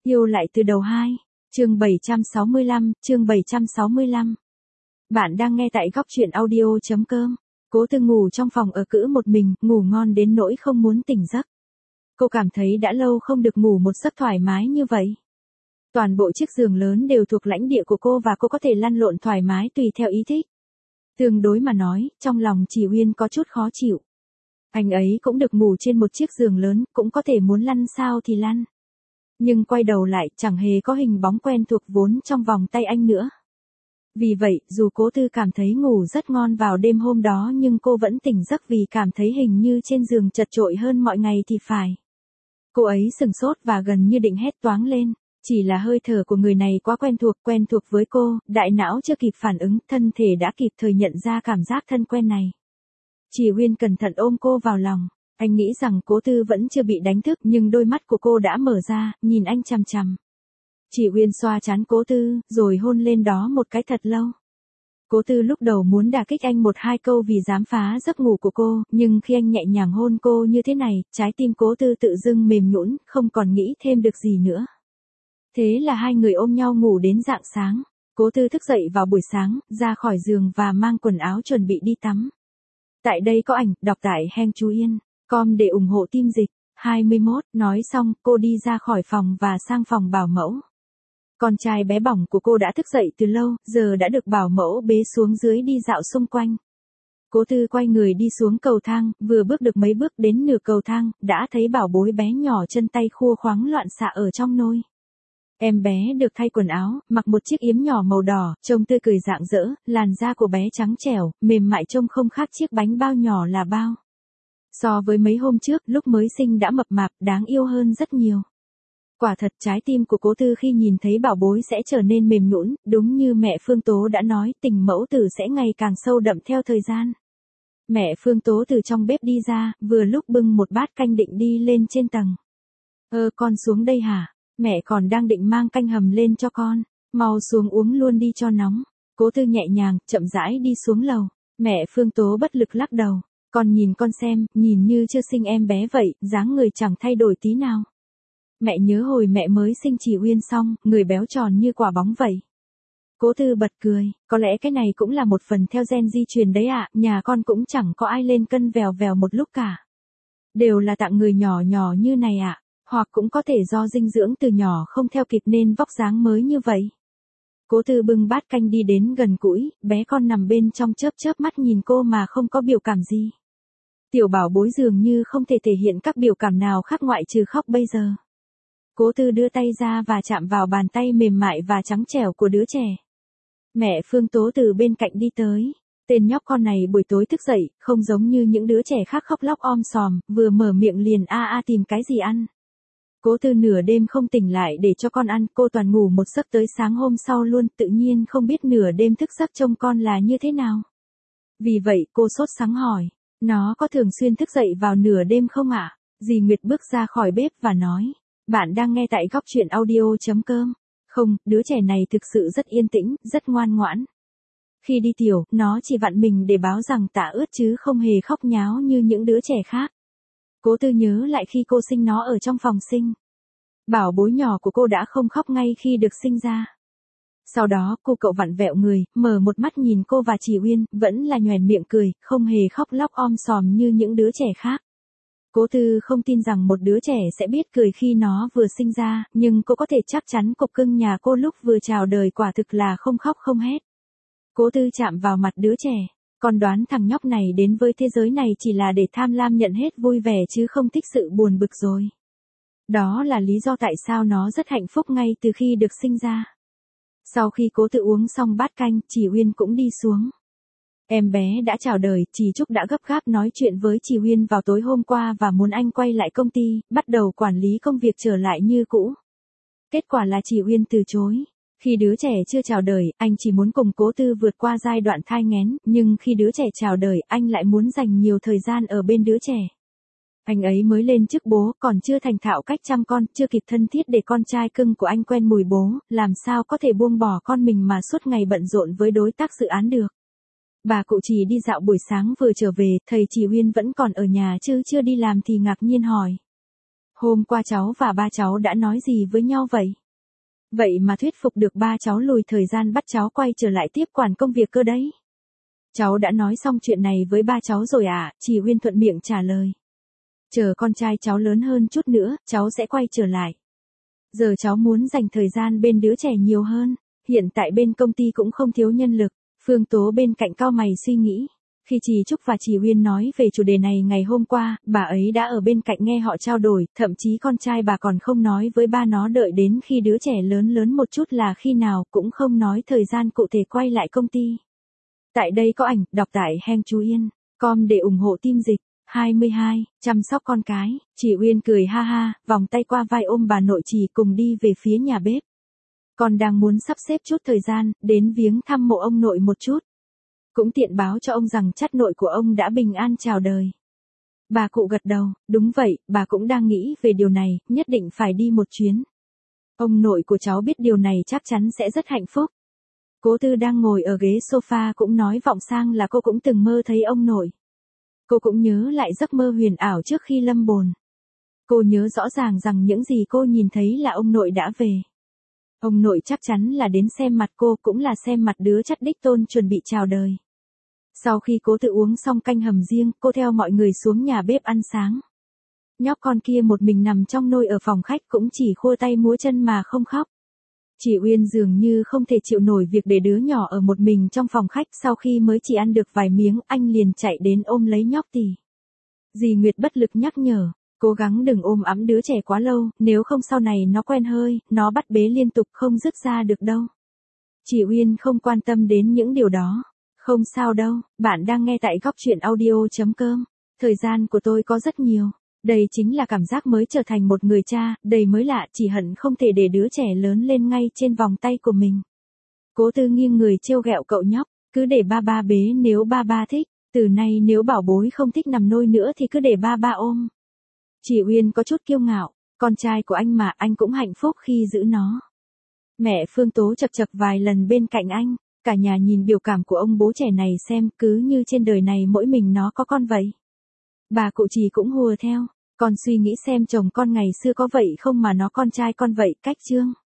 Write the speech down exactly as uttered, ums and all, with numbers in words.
Yêu lại từ đầu hai, chương bảy trăm sáu mươi lăm, chương bảy trăm sáu mươi lăm. Bạn đang nghe tại góc truyện audio.com. Cố Tư ngủ trong phòng ở cữ một mình, ngủ ngon đến nỗi không muốn tỉnh giấc. Cô cảm thấy đã lâu không được ngủ một giấc thoải mái như vậy. Toàn bộ chiếc giường lớn đều thuộc lãnh địa của cô và cô có thể lăn lộn thoải mái tùy theo ý thích. Tương đối mà nói, trong lòng Chỉ Uyên có chút khó chịu. Anh ấy cũng được ngủ trên một chiếc giường lớn, cũng có thể muốn lăn sao thì lăn. Nhưng quay đầu lại, chẳng hề có hình bóng quen thuộc vốn trong vòng tay anh nữa. Vì vậy, dù Cố Tư cảm thấy ngủ rất ngon vào đêm hôm đó nhưng cô vẫn tỉnh giấc vì cảm thấy hình như trên giường chật chội hơn mọi ngày thì phải. Cô ấy sừng sốt và gần như định hét toáng lên. Chỉ là hơi thở của người này quá quen thuộc, quen thuộc với cô, đại não chưa kịp phản ứng, thân thể đã kịp thời nhận ra cảm giác thân quen này. Chỉ Uyên cẩn thận ôm cô vào lòng. Anh nghĩ rằng Cố Tư vẫn chưa bị đánh thức nhưng đôi mắt của cô đã mở ra, nhìn anh chằm chằm. Chỉ Uyên xoa trán Cố Tư, rồi hôn lên đó một cái thật lâu. Cố Tư lúc đầu muốn đả kích anh một hai câu vì dám phá giấc ngủ của cô, nhưng khi anh nhẹ nhàng hôn cô như thế này, trái tim Cố Tư tự dưng mềm nhũn, không còn nghĩ thêm được gì nữa. Thế là hai người ôm nhau ngủ đến rạng sáng. Cố Tư thức dậy vào buổi sáng, ra khỏi giường và mang quần áo chuẩn bị đi tắm. Tại đây có ảnh, đọc tại Heng Chú Yên com để ủng hộ team dịch. hai mươi mốt, nói xong, cô đi ra khỏi phòng và sang phòng bảo mẫu. Con trai bé bỏng của cô đã thức dậy từ lâu, giờ đã được bảo mẫu bế xuống dưới đi dạo xung quanh. Cố Tư quay người đi xuống cầu thang, vừa bước được mấy bước đến nửa cầu thang, đã thấy bảo bối bé nhỏ chân tay khua khoáng loạn xạ ở trong nôi. Em bé được thay quần áo, mặc một chiếc yếm nhỏ màu đỏ, trông tươi cười rạng rỡ, làn da của bé trắng trẻo, mềm mại trông không khác chiếc bánh bao nhỏ là bao. So với mấy hôm trước, lúc mới sinh đã mập mạp, đáng yêu hơn rất nhiều. Quả thật trái tim của Cố Tư khi nhìn thấy bảo bối sẽ trở nên mềm nhũn, đúng như mẹ Phương Tố đã nói, tình mẫu tử sẽ ngày càng sâu đậm theo thời gian. Mẹ Phương Tố từ trong bếp đi ra, vừa lúc bưng một bát canh định đi lên trên tầng. Ơ con xuống đây hả? Mẹ còn đang định mang canh hầm lên cho con, mau xuống uống luôn đi cho nóng. Cố Tư nhẹ nhàng, chậm rãi đi xuống lầu. Mẹ Phương Tố bất lực lắc đầu. Con nhìn con xem, nhìn như chưa sinh em bé vậy, dáng người chẳng thay đổi tí nào. Mẹ nhớ hồi mẹ mới sinh Chỉ Uyên xong, người béo tròn như quả bóng vậy. Cố Tư bật cười, có lẽ cái này cũng là một phần theo gen di truyền đấy ạ, nhà con cũng chẳng có ai lên cân vèo vèo một lúc cả. Đều là tặng người nhỏ nhỏ như này ạ, hoặc cũng có thể do dinh dưỡng từ nhỏ không theo kịp nên vóc dáng mới như vậy. Cố Tư bưng bát canh đi đến gần cũi, bé con nằm bên trong chớp chớp mắt nhìn cô mà không có biểu cảm gì. Tiểu bảo bối dường như không thể thể hiện các biểu cảm nào khác ngoại trừ khóc bây giờ. Cố Tư đưa tay ra và chạm vào bàn tay mềm mại và trắng trẻo của đứa trẻ. Mẹ Phương Tố từ bên cạnh đi tới. Tên nhóc con này buổi tối thức dậy, không giống như những đứa trẻ khác khóc lóc om sòm, vừa mở miệng liền a a tìm cái gì ăn. Cố Tư nửa đêm không tỉnh lại để cho con ăn, cô toàn ngủ một giấc tới sáng hôm sau luôn, tự nhiên không biết nửa đêm thức giấc trông con là như thế nào. Vì vậy cô sốt sắng hỏi, nó có thường xuyên thức dậy vào nửa đêm không ạ? Dì Nguyệt bước ra khỏi bếp và nói, bạn đang nghe tại góc truyện audio.com. Không, đứa trẻ này thực sự rất yên tĩnh, rất ngoan ngoãn. Khi đi tiểu, nó chỉ vặn mình để báo rằng tả ướt chứ không hề khóc nháo như những đứa trẻ khác. Cố Tư nhớ lại khi cô sinh nó ở trong phòng sinh. Bảo bối nhỏ của cô đã không khóc ngay khi được sinh ra. Sau đó cô cậu vặn vẹo người, mở một mắt nhìn cô và Chỉ Uyên, vẫn là nhoẻn miệng cười, không hề khóc lóc om sòm như những đứa trẻ khác. Cố Tư không tin rằng một đứa trẻ sẽ biết cười khi nó vừa sinh ra, nhưng cô có thể chắc chắn cục cưng nhà cô lúc vừa chào đời quả thực là không khóc không hét. Cố Tư chạm vào mặt đứa trẻ. Con đoán thằng nhóc này đến với thế giới này chỉ là để tham lam nhận hết vui vẻ chứ không thích sự buồn bực rồi. Đó là lý do tại sao nó rất hạnh phúc ngay từ khi được sinh ra. Sau khi Cố Tư uống xong bát canh, Chỉ Uyên cũng đi xuống. Em bé đã chào đời, Chỉ Trúc đã gấp gáp nói chuyện với Chỉ Uyên vào tối hôm qua và muốn anh quay lại công ty, bắt đầu quản lý công việc trở lại như cũ. Kết quả là Chỉ Uyên từ chối. Khi đứa trẻ chưa chào đời, anh chỉ muốn cùng Cố Tư vượt qua giai đoạn thai nghén, nhưng khi đứa trẻ chào đời, anh lại muốn dành nhiều thời gian ở bên đứa trẻ. Anh ấy mới lên chức bố, còn chưa thành thạo cách chăm con, chưa kịp thân thiết để con trai cưng của anh quen mùi bố, làm sao có thể buông bỏ con mình mà suốt ngày bận rộn với đối tác dự án được. Bà cụ Trì đi dạo buổi sáng vừa trở về, thầy Chỉ Uyên vẫn còn ở nhà chứ chưa đi làm thì ngạc nhiên hỏi. Hôm qua cháu và ba cháu đã nói gì với nhau vậy? Vậy mà thuyết phục được ba cháu lùi thời gian bắt cháu quay trở lại tiếp quản công việc cơ đấy. Cháu đã nói xong chuyện này với ba cháu rồi à? Chị Uyên thuận miệng trả lời. Chờ con trai cháu lớn hơn chút nữa, cháu sẽ quay trở lại. Giờ cháu muốn dành thời gian bên đứa trẻ nhiều hơn. Hiện tại bên công ty cũng không thiếu nhân lực. Phương Tố bên cạnh cau mày suy nghĩ. Khi chị Trúc và chị Uyên nói về chủ đề này ngày hôm qua, bà ấy đã ở bên cạnh nghe họ trao đổi, thậm chí con trai bà còn không nói với ba nó đợi đến khi đứa trẻ lớn lớn một chút là khi nào, cũng không nói thời gian cụ thể quay lại công ty. Tại đây có ảnh, đọc tại Heng Chú Yên, com để ủng hộ team dịch. hai mươi hai, chăm sóc con cái, chị Uyên cười ha ha, vòng tay qua vai ôm bà nội chị cùng đi về phía nhà bếp. Con đang muốn sắp xếp chút thời gian, đến viếng thăm mộ ông nội một chút. Cũng tiện báo cho ông rằng chắt nội của ông đã bình an chào đời. Bà cụ gật đầu, đúng vậy, bà cũng đang nghĩ về điều này, nhất định phải đi một chuyến. Ông nội của cháu biết điều này chắc chắn sẽ rất hạnh phúc. Cố Tư đang ngồi ở ghế sofa cũng nói vọng sang là cô cũng từng mơ thấy ông nội. Cô cũng nhớ lại giấc mơ huyền ảo trước khi lâm bồn. Cô nhớ rõ ràng rằng những gì cô nhìn thấy là ông nội đã về. Ông nội chắc chắn là đến xem mặt cô, cũng là xem mặt đứa chắt đích tôn chuẩn bị chào đời. Sau khi Cố Tự uống xong canh hầm riêng, cô theo mọi người xuống nhà bếp ăn sáng. Nhóc con kia một mình nằm trong nôi ở phòng khách cũng chỉ khua tay múa chân mà không khóc. Chị Uyên dường như không thể chịu nổi việc để đứa nhỏ ở một mình trong phòng khách, sau khi mới chỉ ăn được vài miếng, anh liền chạy đến ôm lấy nhóc tỉ. Dì Nguyệt bất lực nhắc nhở, cố gắng đừng ôm ẵm đứa trẻ quá lâu, nếu không sau này nó quen hơi, nó bắt bế liên tục không dứt ra được đâu. Chị Uyên không quan tâm đến những điều đó. Không sao đâu, bạn đang nghe tại góc truyện audio chấm com. Thời gian của tôi có rất nhiều. Đây chính là cảm giác mới trở thành một người cha, đầy mới lạ, chỉ hận không thể để đứa trẻ lớn lên ngay trên vòng tay của mình. Cố Tư nghiêng người trêu ghẹo cậu nhóc, cứ để ba ba bế nếu ba ba thích, từ nay nếu bảo bối không thích nằm nôi nữa thì cứ để ba ba ôm. Chị Uyên có chút kiêu ngạo, con trai của anh mà, anh cũng hạnh phúc khi giữ nó. Mẹ Phương Tố chập chập vài lần bên cạnh anh, cả nhà nhìn biểu cảm của ông bố trẻ này xem cứ như trên đời này mỗi mình nó có con vậy. Bà cụ Trì cũng hùa theo, con suy nghĩ xem chồng con ngày xưa có vậy không mà nó con trai con vậy, cách chương.